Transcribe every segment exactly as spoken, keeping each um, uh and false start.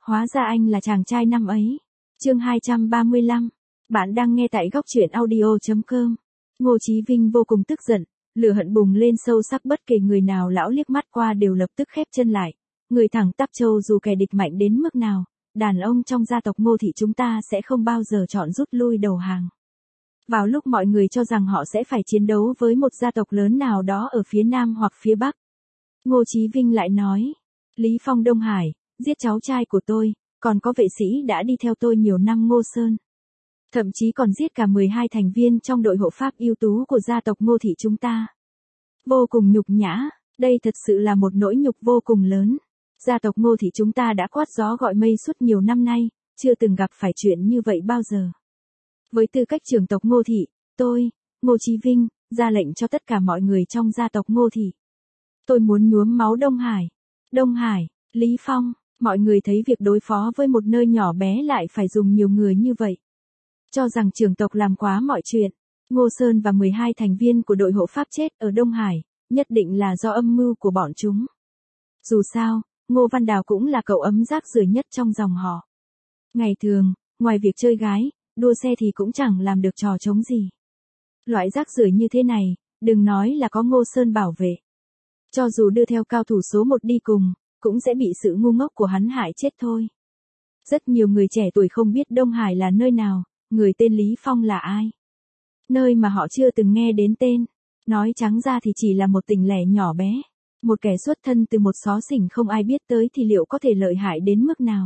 Hóa ra anh là chàng trai năm ấy. Chương hai trăm ba mươi lăm. Bạn đang nghe tại góc truyện audio chấm com. Ngô Chí Vinh vô cùng tức giận, lửa hận bùng lên sâu sắc, bất kể người nào lão liếc mắt qua đều lập tức khép chân lại. Người thẳng tắp châu dù kẻ địch mạnh đến mức nào, đàn ông trong gia tộc Ngô thị chúng ta sẽ không bao giờ chọn rút lui đầu hàng. Vào lúc mọi người cho rằng họ sẽ phải chiến đấu với một gia tộc lớn nào đó ở phía Nam hoặc phía Bắc, Ngô Chí Vinh lại nói, Lý Phong Đông Hải, giết cháu trai của tôi, còn có vệ sĩ đã đi theo tôi nhiều năm Ngô Sơn. Thậm chí còn giết cả mười hai thành viên trong đội hộ pháp ưu tú của gia tộc Ngô thị chúng ta. Vô cùng nhục nhã, đây thật sự là một nỗi nhục vô cùng lớn. Gia tộc Ngô thị chúng ta đã quát gió gọi mây suốt nhiều năm nay, chưa từng gặp phải chuyện như vậy bao giờ. Với tư cách trưởng tộc Ngô thị, tôi, Ngô Chí Vinh, ra lệnh cho tất cả mọi người trong gia tộc Ngô thị. Tôi muốn nhuốm máu Đông Hải. Đông Hải, Lý Phong, mọi người thấy việc đối phó với một nơi nhỏ bé lại phải dùng nhiều người như vậy. Cho rằng trưởng tộc làm quá mọi chuyện. Ngô Sơn và mười hai thành viên của đội hộ pháp chết ở Đông Hải, nhất định là do âm mưu của bọn chúng. Dù sao, Ngô Văn Đào cũng là cậu ấm rác rưởi nhất trong dòng họ. Ngày thường, ngoài việc chơi gái, đua xe thì cũng chẳng làm được trò trống gì. Loại rác rưởi như thế này, đừng nói là có Ngô Sơn bảo vệ. Cho dù đưa theo cao thủ số một đi cùng, cũng sẽ bị sự ngu ngốc của hắn hại chết thôi. Rất nhiều người trẻ tuổi không biết Đông Hải là nơi nào, người tên Lý Phong là ai. Nơi mà họ chưa từng nghe đến tên. Nói trắng ra thì chỉ là một tỉnh lẻ nhỏ bé. Một kẻ xuất thân từ một xó xỉnh không ai biết tới thì liệu có thể lợi hại đến mức nào.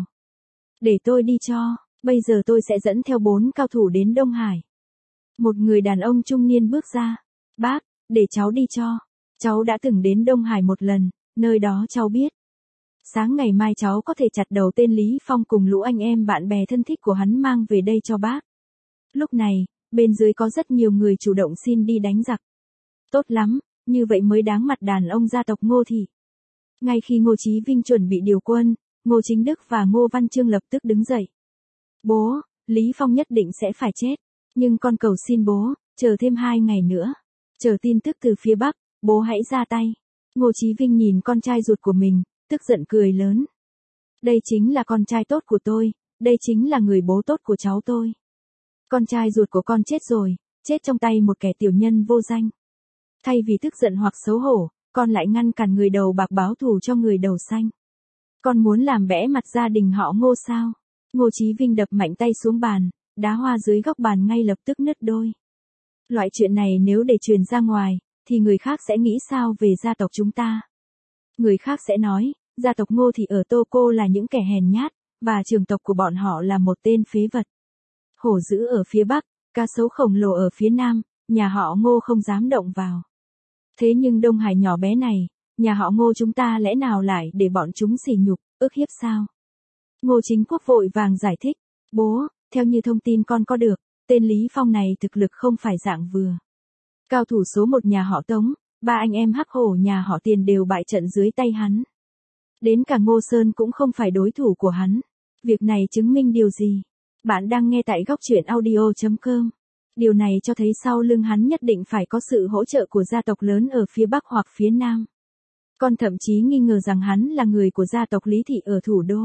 Để tôi đi cho, bây giờ tôi sẽ dẫn theo bốn cao thủ đến Đông Hải. Một người đàn ông trung niên bước ra. Bác, để cháu đi cho. Cháu đã từng đến Đông Hải một lần, nơi đó cháu biết. Sáng ngày mai cháu có thể chặt đầu tên Lý Phong cùng lũ anh em bạn bè thân thích của hắn mang về đây cho bác. Lúc này, bên dưới có rất nhiều người chủ động xin đi đánh giặc. Tốt lắm, như vậy mới đáng mặt đàn ông gia tộc Ngô thị. Ngay khi Ngô Chí Vinh chuẩn bị điều quân, Ngô Chính Đức và Ngô Văn Chương lập tức đứng dậy. Bố, Lý Phong nhất định sẽ phải chết. Nhưng con cầu xin bố, chờ thêm hai ngày nữa. Chờ tin tức từ phía Bắc, bố hãy ra tay. Ngô Chí Vinh nhìn con trai ruột của mình, tức giận cười lớn. Đây chính là con trai tốt của tôi, đây chính là người bố tốt của cháu tôi. Con trai ruột của con chết rồi, chết trong tay một kẻ tiểu nhân vô danh. Thay vì tức giận hoặc xấu hổ, con lại ngăn cản người đầu bạc báo thù cho người đầu xanh. Con muốn làm bẽ mặt gia đình họ Ngô sao? Ngô Chí Vinh đập mạnh tay xuống bàn, đá hoa dưới góc bàn ngay lập tức nứt đôi. Loại chuyện này nếu để truyền ra ngoài, thì người khác sẽ nghĩ sao về gia tộc chúng ta? Người khác sẽ nói, gia tộc Ngô thị ở Tô Cô là những kẻ hèn nhát, và trưởng tộc của bọn họ là một tên phế vật. Hổ dữ ở phía Bắc, cá sấu khổng lồ ở phía Nam, nhà họ Ngô không dám động vào. Thế nhưng Đông Hải nhỏ bé này, nhà họ Ngô chúng ta lẽ nào lại để bọn chúng sỉ nhục, ức hiếp sao? Ngô Chính Quốc vội vàng giải thích, bố, theo như thông tin con có được, tên Lý Phong này thực lực không phải dạng vừa. Cao thủ số một nhà họ Tống, ba anh em Hắc Hổ nhà họ Tiền đều bại trận dưới tay hắn. Đến cả Ngô Sơn cũng không phải đối thủ của hắn. Việc này chứng minh điều gì? Bạn đang nghe tại góc truyện audio chấm com. Điều này cho thấy sau lưng hắn nhất định phải có sự hỗ trợ của gia tộc lớn ở phía Bắc hoặc phía Nam. Con thậm chí nghi ngờ rằng hắn là người của gia tộc Lý Thị ở thủ đô.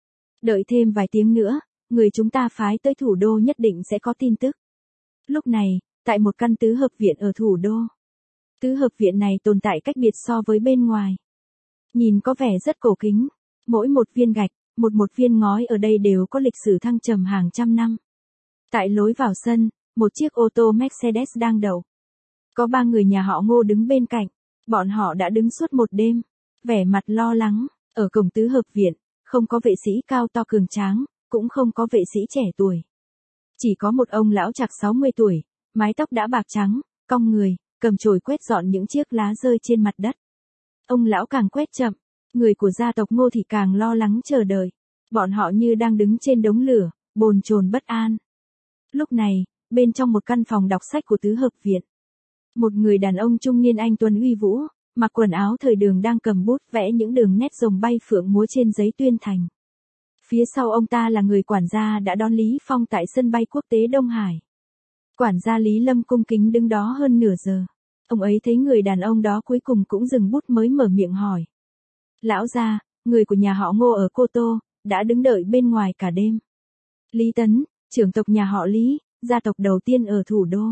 Đợi thêm vài tiếng nữa, người chúng ta phái tới thủ đô nhất định sẽ có tin tức. Lúc này, tại một căn tứ hợp viện ở thủ đô. Tứ hợp viện này tồn tại cách biệt so với bên ngoài. Nhìn có vẻ rất cổ kính. Mỗi một viên gạch, một một viên ngói ở đây đều có lịch sử thăng trầm hàng trăm năm. Tại lối vào sân, một chiếc ô tô Mercedes đang đậu. Có ba người nhà họ Ngô đứng bên cạnh. Bọn họ đã đứng suốt một đêm. Vẻ mặt lo lắng. Ở cổng tứ hợp viện, không có vệ sĩ cao to cường tráng, cũng không có vệ sĩ trẻ tuổi. Chỉ có một ông lão chạc sáu mươi tuổi, mái tóc đã bạc trắng, cong người, cầm chổi quét dọn những chiếc lá rơi trên mặt đất. Ông lão càng quét chậm, người của gia tộc Ngô thì càng lo lắng chờ đợi. Bọn họ như đang đứng trên đống lửa, bồn chồn bất an. Lúc này, bên trong một căn phòng đọc sách của tứ hợp viện, một người đàn ông trung niên anh tuấn uy vũ, mặc quần áo thời đường đang cầm bút vẽ những đường nét rồng bay phượng múa trên giấy tuyên thành. Phía sau ông ta là người quản gia đã đón Lý Phong tại sân bay quốc tế Đông Hải. Quản gia Lý Lâm cung kính đứng đó hơn nửa giờ. Ông ấy thấy người đàn ông đó cuối cùng cũng dừng bút mới mở miệng hỏi. Lão gia, người của nhà họ Ngô ở Cô Tô, đã đứng đợi bên ngoài cả đêm. Lý Tấn, trưởng tộc nhà họ Lý, gia tộc đầu tiên ở thủ đô.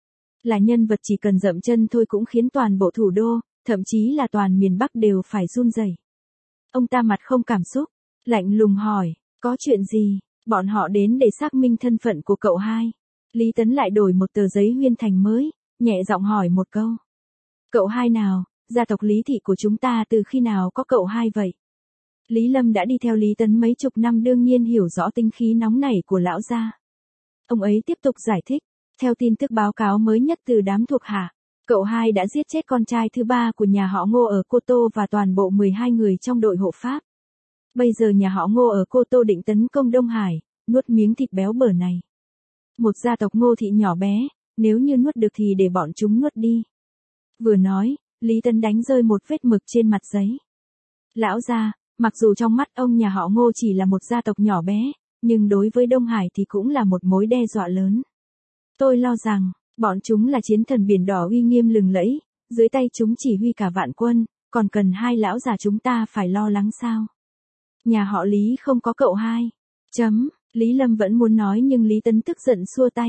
Là nhân vật chỉ cần dậm chân thôi cũng khiến toàn bộ thủ đô, thậm chí là toàn miền Bắc đều phải run rẩy. Ông ta mặt không cảm xúc, lạnh lùng hỏi, có chuyện gì? Bọn họ đến để xác minh thân phận của cậu hai. Lý Tấn lại đổi một tờ giấy huyên thành mới, nhẹ giọng hỏi một câu. Cậu hai nào, gia tộc Lý thị của chúng ta từ khi nào có cậu hai vậy? Lý Lâm đã đi theo Lý Tấn mấy chục năm đương nhiên hiểu rõ tính khí nóng nảy của lão gia. Ông ấy tiếp tục giải thích, theo tin tức báo cáo mới nhất từ đám thuộc hạ, cậu hai đã giết chết con trai thứ ba của nhà họ Ngô ở Cô Tô và toàn bộ mười hai người trong đội hộ pháp. Bây giờ nhà họ Ngô ở Cô Tô định tấn công Đông Hải, nuốt miếng thịt béo bở này. Một gia tộc Ngô thị nhỏ bé, nếu như nuốt được thì để bọn chúng nuốt đi. Vừa nói, Lý Tấn đánh rơi một vết mực trên mặt giấy. Lão gia, mặc dù trong mắt ông nhà họ Ngô chỉ là một gia tộc nhỏ bé, nhưng đối với Đông Hải thì cũng là một mối đe dọa lớn. Tôi lo rằng, bọn chúng là chiến thần biển đỏ uy nghiêm lừng lẫy, dưới tay chúng chỉ huy cả vạn quân, còn cần hai lão già chúng ta phải lo lắng sao? Nhà họ Lý không có cậu hai. Chấm, Lý Lâm vẫn muốn nói nhưng Lý Tấn tức giận xua tay.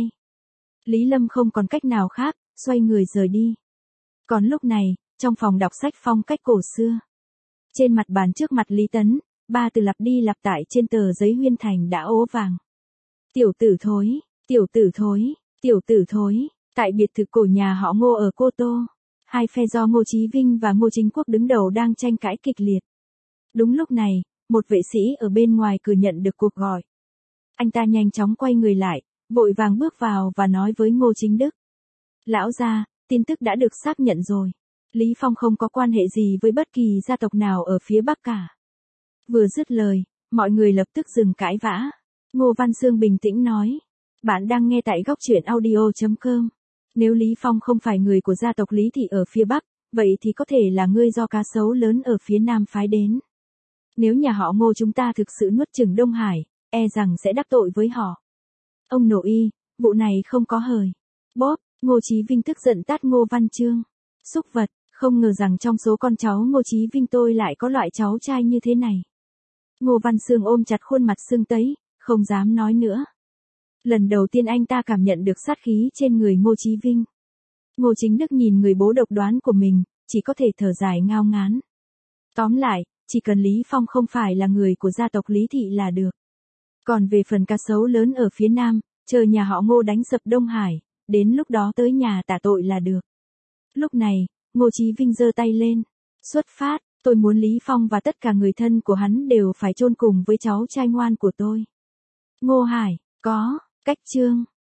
Lý Lâm không còn cách nào khác, xoay người rời đi. Còn lúc này, trong phòng đọc sách phong cách cổ xưa. Trên mặt bàn trước mặt Lý Tấn, ba từ lặp đi lặp lại trên tờ giấy huyên thành đã ố vàng. Tiểu tử thối, tiểu tử thối, tiểu tử thối, tại biệt thự cổ nhà họ Ngô ở Cô Tô. Hai phe do Ngô Chí Vinh và Ngô Chính Quốc đứng đầu đang tranh cãi kịch liệt. Đúng lúc này, một vệ sĩ ở bên ngoài cửa nhận được cuộc gọi. Anh ta nhanh chóng quay người lại, vội vàng bước vào và nói với Ngô Chính Đức. Lão gia, tin tức đã được xác nhận rồi. Lý Phong không có quan hệ gì với bất kỳ gia tộc nào ở phía Bắc cả. Vừa dứt lời, mọi người lập tức dừng cãi vã. Ngô Văn Sương bình tĩnh nói. Bạn đang nghe tại góc truyện audio chấm com. Nếu Lý Phong không phải người của gia tộc Lý thị ở phía Bắc, vậy thì có thể là ngươi do cá sấu lớn ở phía Nam phái đến. Nếu nhà họ Ngô chúng ta thực sự nuốt chửng Đông Hải, e rằng sẽ đắc tội với họ. Ông nội, vụ này không có hời. Bóp, Ngô Chí Vinh tức giận tát Ngô Văn Chương. Xúc vật, không ngờ rằng trong số con cháu Ngô Chí Vinh tôi lại có loại cháu trai như thế này. Ngô Văn Sương ôm chặt khuôn mặt sưng tấy, không dám nói nữa. Lần đầu tiên anh ta cảm nhận được sát khí trên người Ngô Chí Vinh. Ngô Chính Đức nhìn người bố độc đoán của mình, chỉ có thể thở dài ngao ngán. Tóm lại, chỉ cần Lý Phong không phải là người của gia tộc Lý thị là được. Còn về phần cá sấu lớn ở phía Nam, chờ nhà họ Ngô đánh sập Đông Hải, đến lúc đó tới nhà tạ tội là được. Lúc này, Ngô Chí Vinh giơ tay lên. Xuất phát, tôi muốn Lý Phong và tất cả người thân của hắn đều phải chôn cùng với cháu trai ngoan của tôi. Ngô Hải, có, cách chương.